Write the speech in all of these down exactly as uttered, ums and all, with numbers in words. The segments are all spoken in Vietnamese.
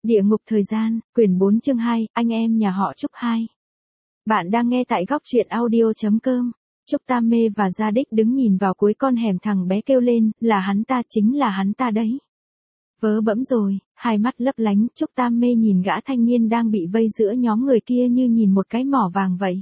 Địa ngục thời gian, quyển bốn chương hai, anh em nhà họ Trúc hai. Bạn đang nghe tại góc truyện audio chấm com. Trúc Tam Mê và Gia Đích đứng nhìn vào cuối con hẻm, thằng bé kêu lên, là hắn ta, chính là hắn ta đấy. Vớ bẫm rồi, hai mắt lấp lánh, Trúc Tam Mê nhìn gã thanh niên đang bị vây giữa nhóm người kia như nhìn một cái mỏ vàng vậy.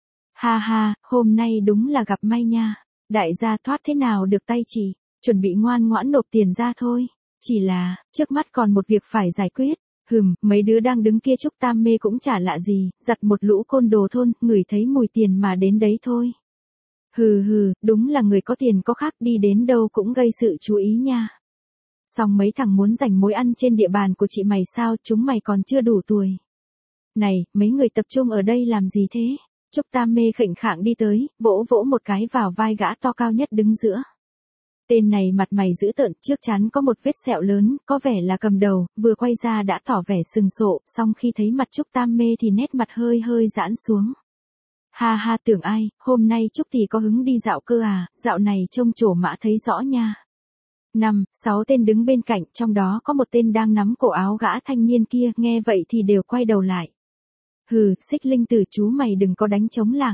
Ha ha, hôm nay đúng là gặp may nha. Đại gia thoát thế nào được tay chị, chuẩn bị ngoan ngoãn nộp tiền ra thôi. Chỉ là, trước mắt còn một việc phải giải quyết. Hừm, mấy đứa đang đứng kia Trúc Tam Mê cũng chả lạ gì, giặt một lũ côn đồ thôn, ngửi thấy mùi tiền mà đến đấy thôi. Hừ hừ, đúng là người có tiền có khác, đi đến đâu cũng gây sự chú ý nha. Xong mấy thằng muốn giành mối ăn trên địa bàn của chị mày sao, chúng mày còn chưa đủ tuổi. Này, mấy người tập trung ở đây làm gì thế? Trúc Tam Mê khệnh khạng đi tới, vỗ vỗ một cái vào vai gã to cao nhất đứng giữa. Tên này mặt mày dữ tợn, trước chắn có một vết sẹo lớn, có vẻ là cầm đầu, vừa quay ra đã tỏ vẻ sừng sộ, xong khi thấy mặt Trúc Tam Mê thì nét mặt hơi hơi giãn xuống. Ha ha, tưởng ai, hôm nay Trúc tỷ có hứng đi dạo cơ à, dạo này trông trổ mã thấy rõ nha. Năm, sáu tên đứng bên cạnh, trong đó có một tên đang nắm cổ áo gã thanh niên kia, nghe vậy thì đều quay đầu lại. Hừ, Xích Linh Tử chú mày đừng có đánh trống lảng.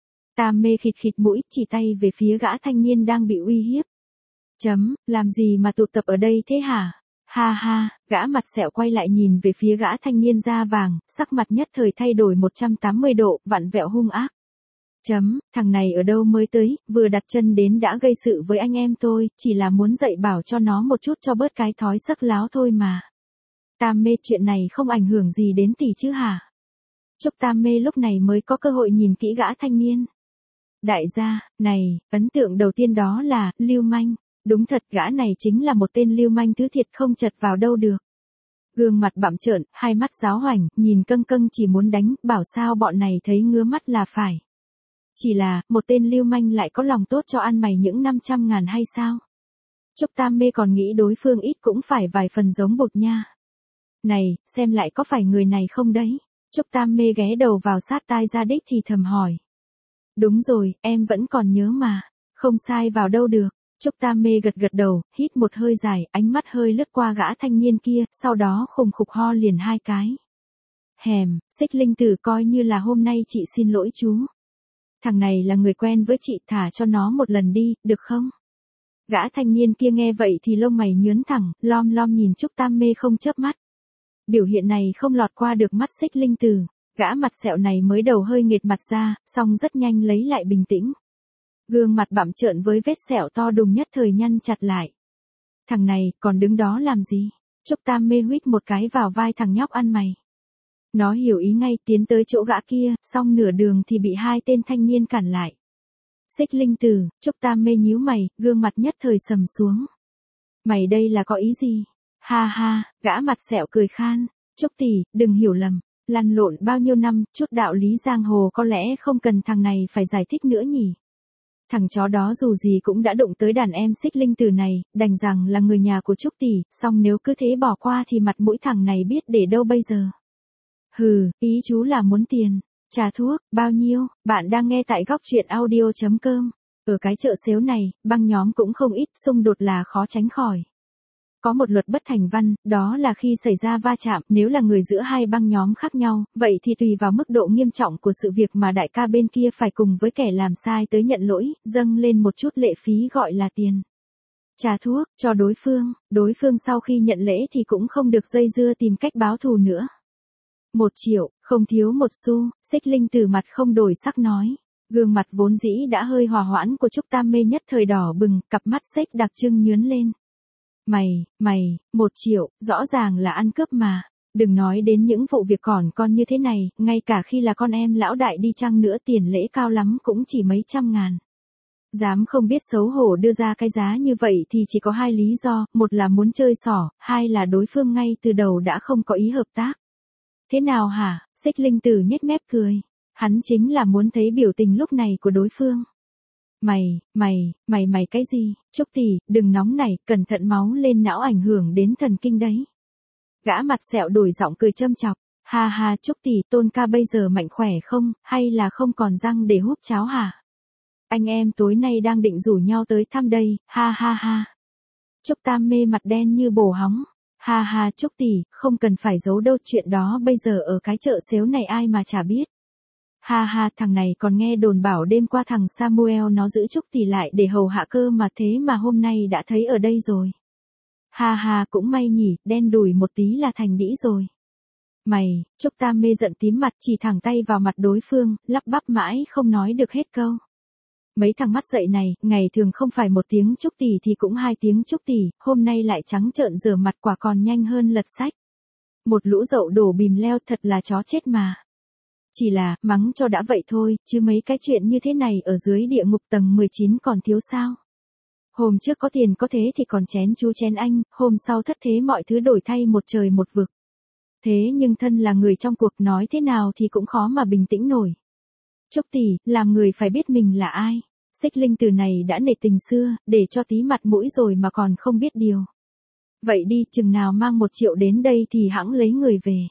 Tam Mê khịt khịt mũi, chỉ tay về phía gã thanh niên đang bị uy hiếp. Chấm, làm gì mà tụ tập ở đây thế hả? Ha ha, gã mặt sẹo quay lại nhìn về phía gã thanh niên da vàng, sắc mặt nhất thời thay đổi một trăm tám mươi độ, vặn vẹo hung ác. Chấm, thằng này ở đâu mới tới, vừa đặt chân đến đã gây sự với anh em tôi, chỉ là muốn dạy bảo cho nó một chút cho bớt cái thói sắc láo thôi mà. Tam Mê, chuyện này không ảnh hưởng gì đến tỷ chứ hả? Trúc Tam Mê lúc này mới có cơ hội nhìn kỹ gã thanh niên. Đại gia, này, ấn tượng đầu tiên đó là, lưu manh. Đúng thật, gã này chính là một tên lưu manh thứ thiệt không chật vào đâu được. Gương mặt bặm trợn, hai mắt giáo hoành, nhìn câng câng chỉ muốn đánh, bảo sao bọn này thấy ngứa mắt là phải. Chỉ là, một tên lưu manh lại có lòng tốt cho ăn mày những năm trăm ngàn hay sao? Trúc Tam Mê còn nghĩ đối phương ít cũng phải vài phần giống bột nha. Này, xem lại có phải người này không đấy? Trúc Tam Mê ghé đầu vào sát tai Gia Đích thì thầm hỏi. Đúng rồi, em vẫn còn nhớ mà. Không sai vào đâu được. Trúc Tam Mê gật gật đầu, hít một hơi dài, ánh mắt hơi lướt qua gã thanh niên kia, sau đó khùng khục ho liền hai cái. Hèm, Xích Linh Tử coi như là hôm nay chị xin lỗi chú. Thằng này là người quen với chị, thả cho nó một lần đi, được không? Gã thanh niên kia nghe vậy thì lông mày nhướn thẳng, lom lom nhìn Trúc Tam Mê không chớp mắt. Biểu hiện này không lọt qua được mắt Xích Linh Tử, gã mặt sẹo này mới đầu hơi nghệt mặt ra, xong rất nhanh lấy lại bình tĩnh. Gương mặt bặm trợn với vết sẹo to đùng nhất thời nhăn chặt lại. Thằng này, còn đứng đó làm gì? Trúc Tam Mê huýt một cái vào vai thằng nhóc ăn mày. Nó hiểu ý ngay, tiến tới chỗ gã kia, xong nửa đường thì bị hai tên thanh niên cản lại. Xích Linh Tử, Trúc Tam Mê nhíu mày, gương mặt nhất thời sầm xuống. Mày đây là có ý gì? Ha ha, gã mặt sẹo cười khan. Trúc tỷ, đừng hiểu lầm. Lăn lộn bao nhiêu năm, chút đạo lý giang hồ có lẽ không cần thằng này phải giải thích nữa nhỉ. Thằng chó đó dù gì cũng đã đụng tới đàn em Xích Linh Tử này, đành rằng là người nhà của Trúc tỷ, song nếu cứ thế bỏ qua thì mặt mũi thằng này biết để đâu bây giờ. Hừ, ý chú là muốn tiền. Trà thuốc, bao nhiêu? Bạn đang nghe tại góc truyện audio chấm com. Ở cái chợ xếu này, băng nhóm cũng không ít, xung đột là khó tránh khỏi. Có một luật bất thành văn, đó là khi xảy ra va chạm, nếu là người giữa hai băng nhóm khác nhau, vậy thì tùy vào mức độ nghiêm trọng của sự việc mà đại ca bên kia phải cùng với kẻ làm sai tới nhận lỗi, dâng lên một chút lệ phí gọi là tiền. Trà thuốc, cho đối phương, đối phương sau khi nhận lễ thì cũng không được dây dưa tìm cách báo thù nữa. Một triệu, không thiếu một xu, Xích Linh Tử mặt không đổi sắc nói. Gương mặt vốn dĩ đã hơi hòa hoãn của Trúc Tam Mê nhất thời đỏ bừng, cặp mắt xếch đặc trưng nhướn lên. Mày, mày, một triệu, rõ ràng là ăn cướp mà. Đừng nói đến những vụ việc còn con như thế này, ngay cả khi là con em lão đại đi chăng nữa tiền lễ cao lắm cũng chỉ mấy trăm ngàn. Dám không biết xấu hổ đưa ra cái giá như vậy thì chỉ có hai lý do, một là muốn chơi xỏ, hai là đối phương ngay từ đầu đã không có ý hợp tác. Thế nào hả? Xích Linh Tử nhếch mép cười. Hắn chính là muốn thấy biểu tình lúc này của đối phương. Mày, mày, mày mày cái gì? Trúc tỷ, đừng nóng nảy, cẩn thận máu lên não ảnh hưởng đến thần kinh đấy. Gã mặt sẹo đổi giọng cười châm chọc. Ha ha, Trúc tỷ, Tôn ca bây giờ mạnh khỏe không, hay là không còn răng để húp cháo hả? Anh em tối nay đang định rủ nhau tới thăm đây, ha ha ha. Trúc Tam Mê mặt đen như bồ hóng. Ha ha Trúc tỷ, không cần phải giấu đâu, chuyện đó bây giờ ở cái chợ xếu này ai mà chả biết. Ha ha, thằng này còn nghe đồn bảo đêm qua thằng Samuel nó giữ Trúc tỷ lại để hầu hạ cơ mà, thế mà hôm nay đã thấy ở đây rồi. Ha ha, cũng may nhỉ, đen đủi một tí là thành đĩ rồi. Mày, Trúc Tam Mê giận tím mặt, chỉ thẳng tay vào mặt đối phương, lắp bắp mãi không nói được hết câu. Mấy thằng mắt dậy này, ngày thường không phải một tiếng Trúc tỷ thì cũng hai tiếng Trúc tỷ, hôm nay lại trắng trợn rửa mặt quả còn nhanh hơn lật sách. Một lũ dậu đổ bìm leo, thật là chó chết mà. Chỉ là, mắng cho đã vậy thôi, chứ mấy cái chuyện như thế này ở dưới địa ngục tầng mười chín còn thiếu sao. Hôm trước có tiền có thế thì còn chén chú chén anh, hôm sau thất thế mọi thứ đổi thay một trời một vực. Thế nhưng thân là người trong cuộc nói thế nào thì cũng khó mà bình tĩnh nổi. Trúc tỷ, làm người phải biết mình là ai. Xích Linh từ này đã nể tình xưa, để cho tí mặt mũi rồi mà còn không biết điều. Vậy đi, chừng nào mang một triệu đến đây thì hẵng lấy người về.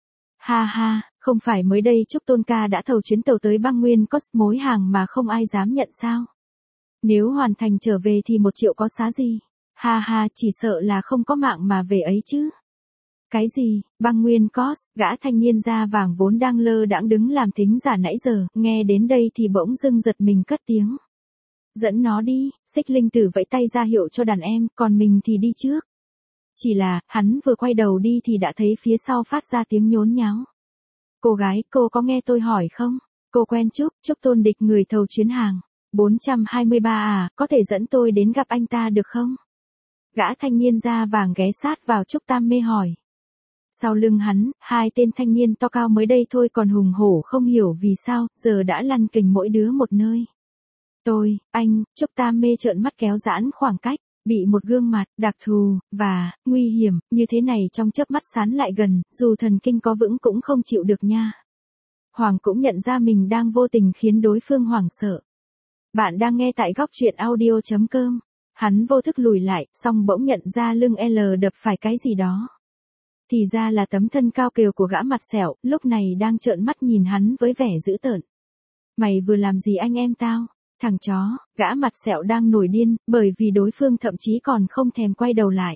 Ha ha, không phải mới đây Trúc Tôn ca đã thầu chuyến tàu tới băng nguyên có mối hàng mà không ai dám nhận sao. Nếu hoàn thành trở về thì một triệu có xá gì. Ha ha, chỉ sợ là không có mạng mà về ấy chứ. Cái gì, băng nguyên cos, gã thanh niên da vàng vốn đang lơ đãng đứng làm thính giả nãy giờ, nghe đến đây thì bỗng dưng giật mình cất tiếng. Dẫn nó đi, Xích Linh tử vẫy tay ra hiệu cho đàn em, còn mình thì đi trước. Chỉ là, hắn vừa quay đầu đi thì đã thấy phía sau phát ra tiếng nhốn nháo. Cô gái, cô có nghe tôi hỏi không? Cô quen Trúc, Trúc Tôn Địch người thầu chuyến hàng. bốn trăm hai mươi ba à, có thể dẫn tôi đến gặp anh ta được không? Gã thanh niên da vàng ghé sát vào Trúc Tam Mê hỏi. Sau lưng hắn, hai tên thanh niên to cao mới đây thôi còn hùng hổ không hiểu vì sao, giờ đã lăn kình mỗi đứa một nơi. Tôi, anh, Trúc Tam Mê trợn mắt kéo giãn khoảng cách, bị một gương mặt, đặc thù, và, nguy hiểm, như thế này trong chớp mắt sán lại gần, dù thần kinh có vững cũng không chịu được nha. Hoàng cũng nhận ra mình đang vô tình khiến đối phương hoảng sợ. Bạn đang nghe tại góc truyện audio chấm com. Hắn vô thức lùi lại, xong bỗng nhận ra lưng L đập phải cái gì đó. Thì ra là tấm thân cao kiều của gã mặt sẹo, lúc này đang trợn mắt nhìn hắn với vẻ dữ tợn. Mày vừa làm gì anh em tao? Thằng chó, gã mặt sẹo đang nổi điên, bởi vì đối phương thậm chí còn không thèm quay đầu lại.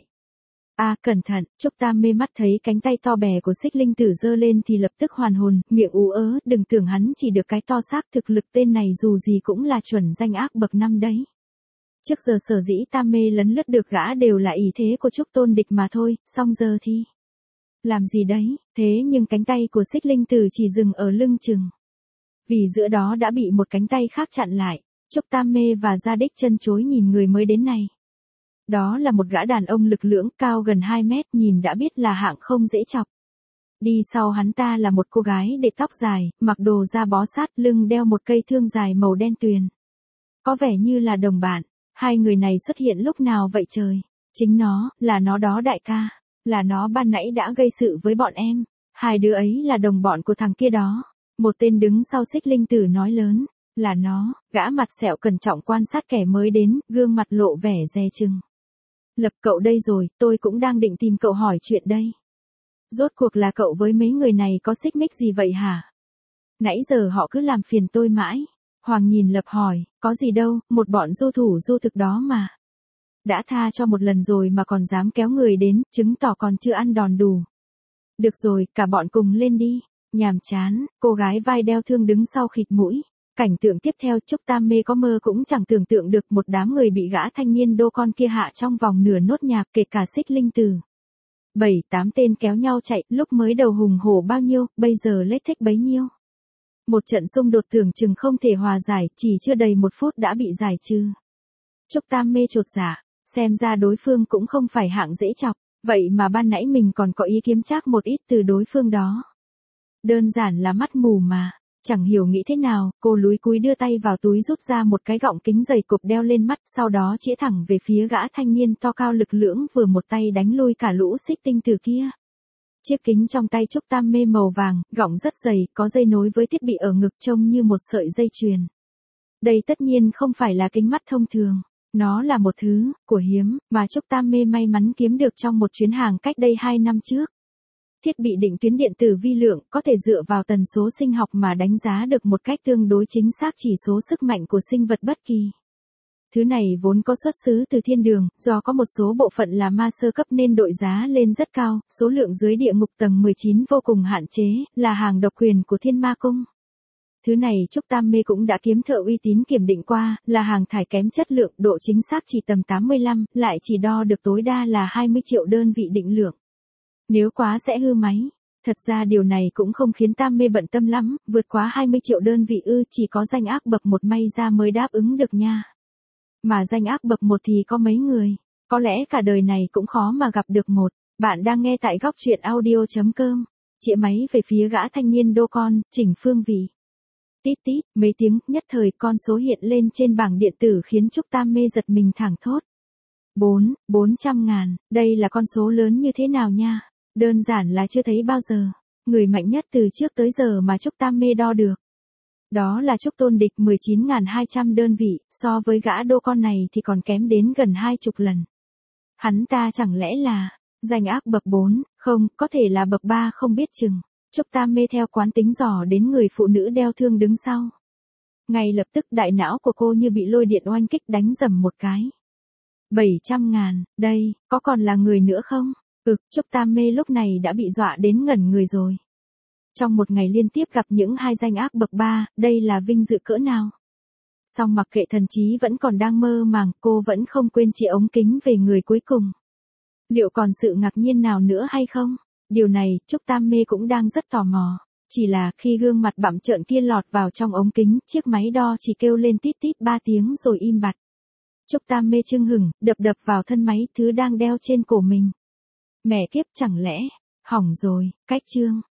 À, cẩn thận, Trúc Tam Mê mắt thấy cánh tay to bè của Xích Linh tử giơ lên thì lập tức hoàn hồn, miệng ú ớ, đừng tưởng hắn chỉ được cái to xác, thực lực tên này dù gì cũng là chuẩn danh ác bậc năm đấy. Trước giờ sở dĩ Tam Mê lấn lướt được gã đều là ý thế của Trúc Tôn Địch mà thôi, xong giờ thì... Làm gì đấy, thế nhưng cánh tay của Xích Linh tử chỉ dừng ở lưng chừng. Vì giữa đó đã bị một cánh tay khác chặn lại, Trúc Tam Mê và Gia Đích chân chối nhìn người mới đến này. Đó là một gã đàn ông lực lưỡng cao gần hai mét, nhìn đã biết là hạng không dễ chọc. Đi sau hắn ta là một cô gái để tóc dài, mặc đồ da bó sát, lưng đeo một cây thương dài màu đen tuyền. Có vẻ như là đồng bạn, hai người này xuất hiện lúc nào vậy trời? Chính nó, là nó đó đại ca, là nó ban nãy đã gây sự với bọn em, hai đứa ấy là đồng bọn của thằng kia đó. Một tên đứng sau Xích Linh tử nói lớn, là nó, gã mặt sẹo cẩn trọng quan sát kẻ mới đến, gương mặt lộ vẻ dè chừng. Lập cậu đây rồi, tôi cũng đang định tìm cậu hỏi chuyện đây. Rốt cuộc là cậu với mấy người này có xích mích gì vậy hả? Nãy giờ họ cứ làm phiền tôi mãi. Hoàng nhìn Lập hỏi, có gì đâu, một bọn du thủ du thực đó mà. Đã tha cho một lần rồi mà còn dám kéo người đến, chứng tỏ còn chưa ăn đòn đủ. Được rồi, cả bọn cùng lên đi. Nhàm chán, cô gái vai đeo thương đứng sau khịt mũi. Cảnh tượng tiếp theo Trúc Tam Mê có mơ cũng chẳng tưởng tượng được một đám người bị gã thanh niên đô con kia hạ trong vòng nửa nốt nhạc, kể cả Xích Linh tử. Bảy tám tên kéo nhau chạy, lúc mới đầu hùng hổ bao nhiêu, bây giờ lết thích bấy nhiêu. Một trận xung đột tưởng chừng không thể hòa giải, chỉ chưa đầy một phút đã bị giải trừ. Trúc Tam Mê chột dạ, xem ra đối phương cũng không phải hạng dễ chọc, vậy mà ban nãy mình còn có ý kiếm trác một ít từ đối phương đó. Đơn giản là mắt mù mà. Chẳng hiểu nghĩ thế nào, cô lúi cúi đưa tay vào túi rút ra một cái gọng kính dày cộp đeo lên mắt, sau đó chĩa thẳng về phía gã thanh niên to cao lực lưỡng vừa một tay đánh lui cả lũ xích tinh từ kia. Chiếc kính trong tay Trúc Tam Mê màu vàng, gọng rất dày, có dây nối với thiết bị ở ngực trông như một sợi dây chuyền. Đây tất nhiên không phải là kính mắt thông thường, nó là một thứ, của hiếm, mà Trúc Tam Mê may mắn kiếm được trong một chuyến hàng cách đây hai năm trước. Thiết bị định tuyến điện tử vi lượng có thể dựa vào tần số sinh học mà đánh giá được một cách tương đối chính xác chỉ số sức mạnh của sinh vật bất kỳ. Thứ này vốn có xuất xứ từ thiên đường, do có một số bộ phận là ma sơ cấp nên đội giá lên rất cao, số lượng dưới địa ngục tầng mười chín vô cùng hạn chế, là hàng độc quyền của Thiên Ma Cung. Thứ này Trúc Tam Mê cũng đã kiếm thợ uy tín kiểm định qua, là hàng thải kém chất lượng, độ chính xác chỉ tầm tám mươi lăm, lại chỉ đo được tối đa là hai mươi triệu đơn vị định lượng. Nếu quá sẽ hư máy. Thật ra điều này cũng không khiến Tam Mê bận tâm lắm, vượt quá hai mươi triệu đơn vị ư, chỉ có danh ác bậc một may ra mới đáp ứng được nha. Mà danh ác bậc một thì có mấy người, có lẽ cả đời này cũng khó mà gặp được một. Bạn đang nghe tại góc truyện audio.com. Chĩa máy về phía gã thanh niên đô con, chỉnh phương vị. Tít tít, mấy tiếng, nhất thời con số hiện lên trên bảng điện tử khiến Trúc Tam Mê giật mình thảng thốt. Bốn, bốn trăm ngàn, đây là con số lớn như thế nào nha? Đơn giản là chưa thấy bao giờ. Người mạnh nhất từ trước tới giờ mà Trúc Tam Mê đo được. Đó là Trúc Tôn Địch mười chín nghìn hai trăm đơn vị, so với gã đô con này thì còn kém đến gần hai chục lần. Hắn ta chẳng lẽ là danh ác bậc bốn, không, có thể là bậc ba không biết chừng. Trúc Tam Mê theo quán tính dò đến người phụ nữ đeo thương đứng sau. Ngay lập tức đại não của cô như bị lôi điện oanh kích đánh dầm một cái. bảy trăm ngàn, đây, có còn là người nữa không? Ực, Trúc Tam Mê lúc này đã bị dọa đến ngẩn người rồi. Trong một ngày liên tiếp gặp những hai danh ác bậc ba, đây là vinh dự cỡ nào? Song mặc kệ thần trí vẫn còn đang mơ màng, cô vẫn không quên chĩa ống kính về người cuối cùng. Liệu còn sự ngạc nhiên nào nữa hay không? Điều này, Trúc Tam Mê cũng đang rất tò mò. Chỉ là khi gương mặt bặm trợn kia lọt vào trong ống kính, chiếc máy đo chỉ kêu lên tít tít ba tiếng rồi im bặt. Trúc Tam Mê chưng hửng, đập đập vào thân máy thứ đang đeo trên cổ mình. Mẹ kiếp, chẳng lẽ, hỏng rồi, cách chương.